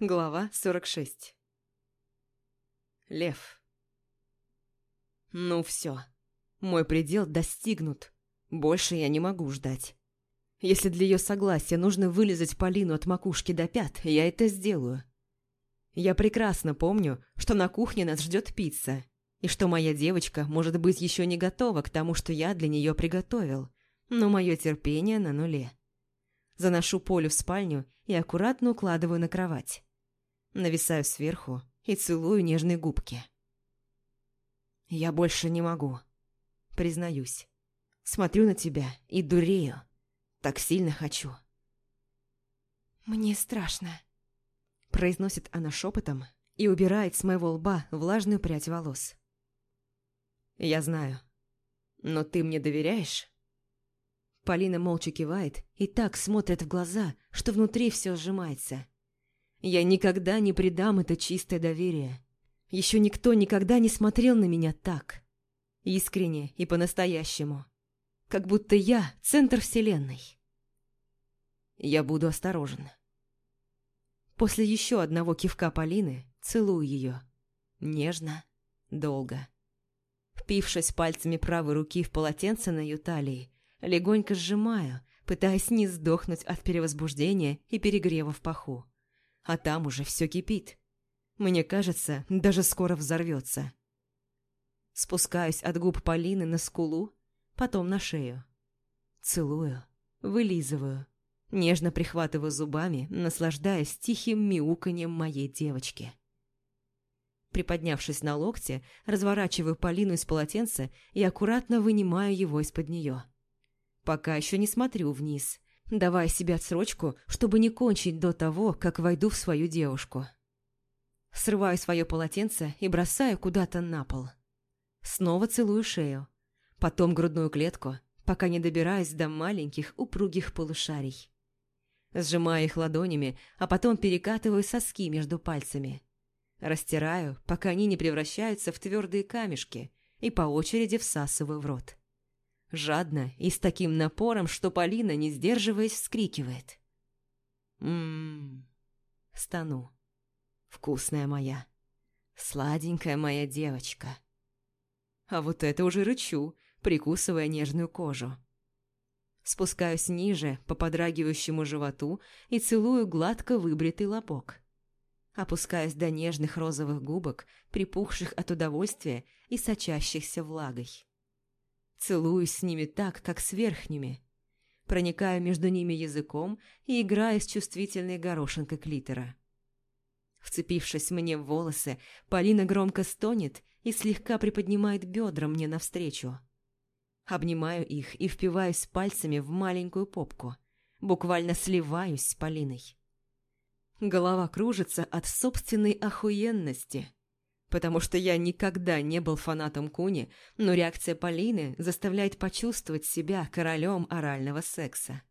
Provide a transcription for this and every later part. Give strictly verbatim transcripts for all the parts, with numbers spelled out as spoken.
Глава сорок шесть. Лев. Ну все, мой предел достигнут. Больше я не могу ждать. Если для ее согласия нужно вылизать Полину от макушки до пят, я это сделаю. Я прекрасно помню, что на кухне нас ждет пицца, и что моя девочка, может быть, еще не готова к тому, что я для нее приготовил, но мое терпение на нуле. Заношу Полю в спальню и аккуратно укладываю на кровать. Нависаю сверху и целую нежные губки. Я больше не могу, признаюсь. Смотрю на тебя и дурею. Так сильно хочу. «Мне страшно», — произносит она шепотом и убирает с моего лба влажную прядь волос. Я знаю. Но ты мне доверяешь? Полина молча кивает и так смотрит в глаза, что внутри все сжимается. Я никогда не предам это чистое доверие. Еще никто никогда не смотрел на меня так. Искренне и по-настоящему. Как будто я центр вселенной. Я буду осторожен. После еще одного кивка Полины целую ее. Нежно, долго. Впившись пальцами правой руки в полотенце на ее талии, легонько сжимаю, пытаясь не сдохнуть от перевозбуждения и перегрева в паху. А там уже все кипит. Мне кажется, даже скоро взорвется. Спускаюсь от губ Полины на скулу, потом на шею. Целую, вылизываю, нежно прихватываю зубами, наслаждаясь тихим мяуканьем моей девочки. Приподнявшись на локте, разворачиваю Полину из полотенца и аккуратно вынимаю его из-под нее. Пока еще не смотрю вниз, давая себе отсрочку, чтобы не кончить до того, как войду в свою девушку. Срываю свое полотенце и бросаю куда-то на пол. Снова целую шею, потом грудную клетку, пока не добираюсь до маленьких упругих полушарий. Сжимаю их ладонями, а потом перекатываю соски между пальцами. Растираю, пока они не превращаются в твердые камешки, и по очереди всасываю в рот. Жадно и с таким напором, что Полина, не сдерживаясь, вскрикивает. «М-м-м», стану. «Вкусная моя, сладенькая моя девочка». А вот это уже рычу, прикусывая нежную кожу. Спускаюсь ниже, по подрагивающему животу, и целую гладко выбритый лобок. Опускаюсь до нежных розовых губок, припухших от удовольствия и сочащихся влагой. Целуюсь с ними так, как с верхними. Проникаю между ними языком и играю с чувствительной горошинкой клитора. Вцепившись мне в волосы, Полина громко стонет и слегка приподнимает бедра мне навстречу. Обнимаю их и впиваюсь пальцами в маленькую попку. Буквально сливаюсь с Полиной. Голова кружится от собственной охуенности. Потому что я никогда не был фанатом куни, но реакция Полины заставляет почувствовать себя королем орального секса.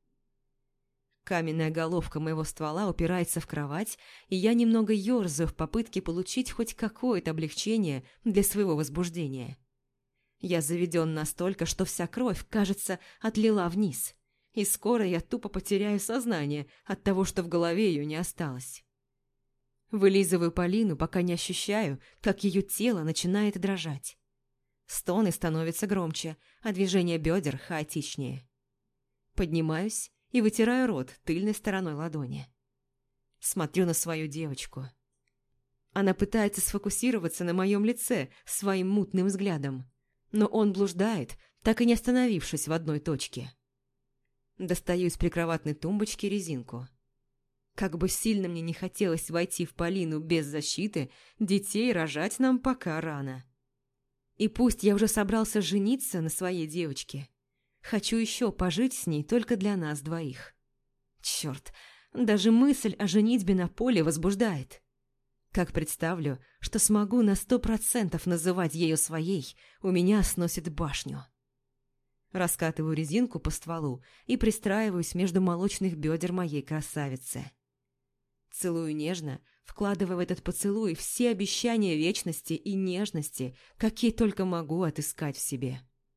Каменная головка моего ствола упирается в кровать, и я немного ёрзаю в попытке получить хоть какое-то облегчение для своего возбуждения. Я заведен настолько, что вся кровь, кажется, отлила вниз, и скоро я тупо потеряю сознание от того, что в голове ее не осталось. Вылизываю Полину, пока не ощущаю, как ее тело начинает дрожать. Стоны становятся громче, а движения бедер хаотичнее. Поднимаюсь и вытираю рот тыльной стороной ладони. Смотрю на свою девочку. Она пытается сфокусироваться на моем лице своим мутным взглядом, но он блуждает, так и не остановившись в одной точке. Достаю из прикроватной тумбочки резинку. Как бы сильно мне не хотелось войти в Полину без защиты, детей рожать нам пока рано. И пусть я уже собрался жениться на своей девочке, хочу еще пожить с ней только для нас двоих. Черт, даже мысль о женитьбе на Поле возбуждает. Как представлю, что смогу на сто процентов называть ее своей, у меня сносит башню. Раскатываю резинку по стволу и пристраиваюсь между молочных бедер моей красавицы. Целую нежно, вкладывая в этот поцелуй все обещания вечности и нежности, какие только могу отыскать в себе.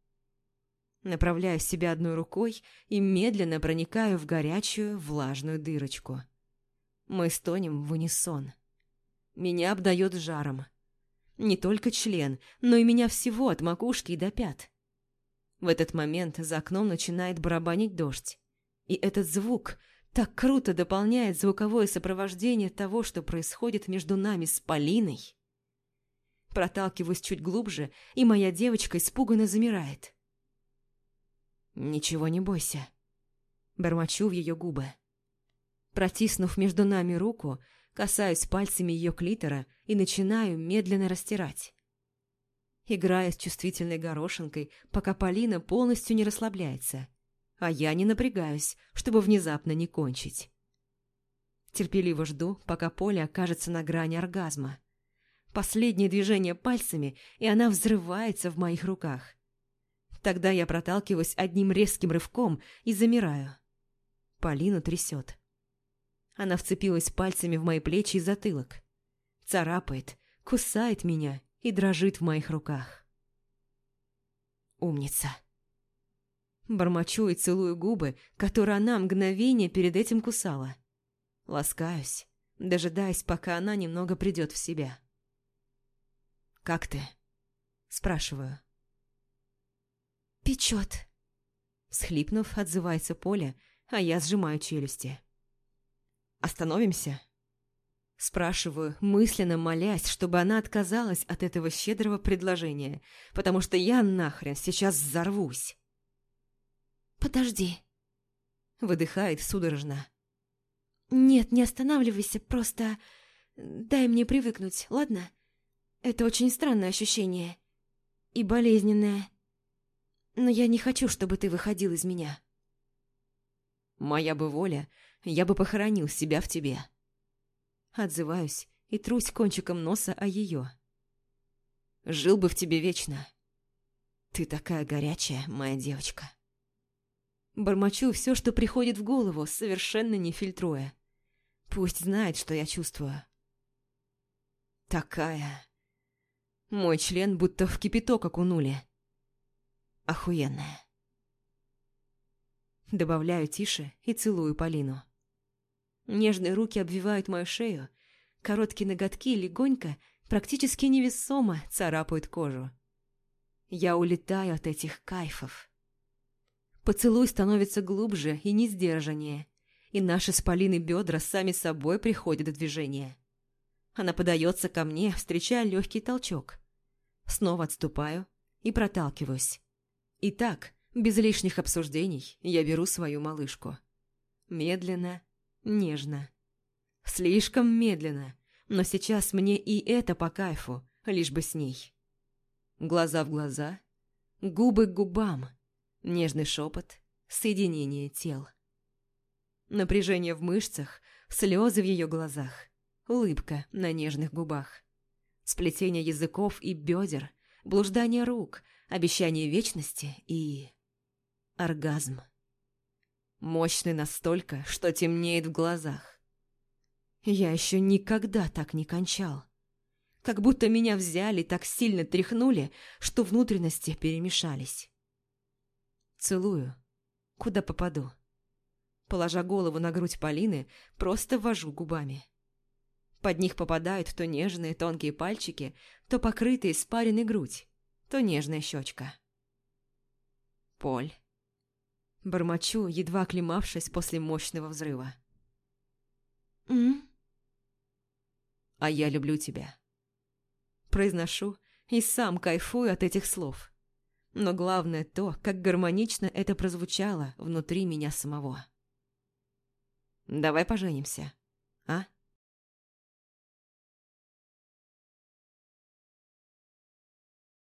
Направляю себя одной рукой и медленно проникаю в горячую влажную дырочку. Мы стонем в унисон. Меня обдает жаром. Не только член, но и меня всего от макушки и до пят. В этот момент за окном начинает барабанить дождь. И этот звук так круто дополняет звуковое сопровождение того, что происходит между нами с Полиной. Проталкиваюсь чуть глубже, и моя девочка испуганно замирает. «Ничего не бойся», — бормочу в ее губы. Протиснув между нами руку, касаюсь пальцами ее клитора и начинаю медленно растирать. Играя с чувствительной горошинкой, пока Полина полностью не расслабляется, а я не напрягаюсь, чтобы внезапно не кончить. Терпеливо жду, пока Поля окажется на грани оргазма. Последнее движение пальцами, и она взрывается в моих руках. Тогда я проталкиваюсь одним резким рывком и замираю. Полину трясет. Она вцепилась пальцами в мои плечи и затылок. Царапает, кусает меня и дрожит в моих руках. Умница. Бормочу и целую губы, которые она мгновение перед этим кусала. Ласкаюсь, дожидаясь, пока она немного придет в себя. «Как ты?» – спрашиваю. «Печет», – всхлипнув, отзывается Поля, а я сжимаю челюсти. «Остановимся?» Спрашиваю, мысленно молясь, чтобы она отказалась от этого щедрого предложения, потому что я нахрен сейчас взорвусь. «Подожди», – выдыхает судорожно. «Нет, не останавливайся, просто дай мне привыкнуть, ладно? Это очень странное ощущение и болезненное. Но я не хочу, чтобы ты выходил из меня». «Моя бы воля, я бы похоронил себя в тебе». Отзываюсь и трусь кончиком носа о ее. «Жил бы в тебе вечно. Ты такая горячая, моя девочка». Бормочу все, что приходит в голову, совершенно не фильтруя. Пусть знает, что я чувствую. Такая... Мой член будто в кипяток окунули. Охуенная. Добавляю тише и целую Полину. Нежные руки обвивают мою шею, короткие ноготки легонько, практически невесомо царапают кожу. Я улетаю от этих кайфов. Поцелуй становится глубже и несдержаннее, и наши с Полиной бедра сами собой приходят в движение. Она подается ко мне, встречая легкий толчок. Снова отступаю и проталкиваюсь. И так, без лишних обсуждений, я беру свою малышку. Медленно, нежно. Слишком медленно, но сейчас мне и это по кайфу, лишь бы с ней. Глаза в глаза, губы к губам, нежный шепот, соединение тел. Напряжение в мышцах, слезы в ее глазах, улыбка на нежных губах. Сплетение языков и бедер, блуждание рук, обещание вечности и... оргазм. Мощный настолько, что темнеет в глазах. Я еще никогда так не кончал. Как будто меня взяли, так сильно тряхнули, что внутренности перемешались. Целую, куда попаду. Положа голову на грудь Полины, просто ввожу губами. Под них попадают то нежные тонкие пальчики, то покрытая испаренной грудь, то нежная щечка. Поль. Бормочу, едва оклемавшись после мощного взрыва. «М?» «А я люблю тебя». Произношу и сам кайфую от этих слов. Но главное то, как гармонично это прозвучало внутри меня самого. «Давай поженимся, а?»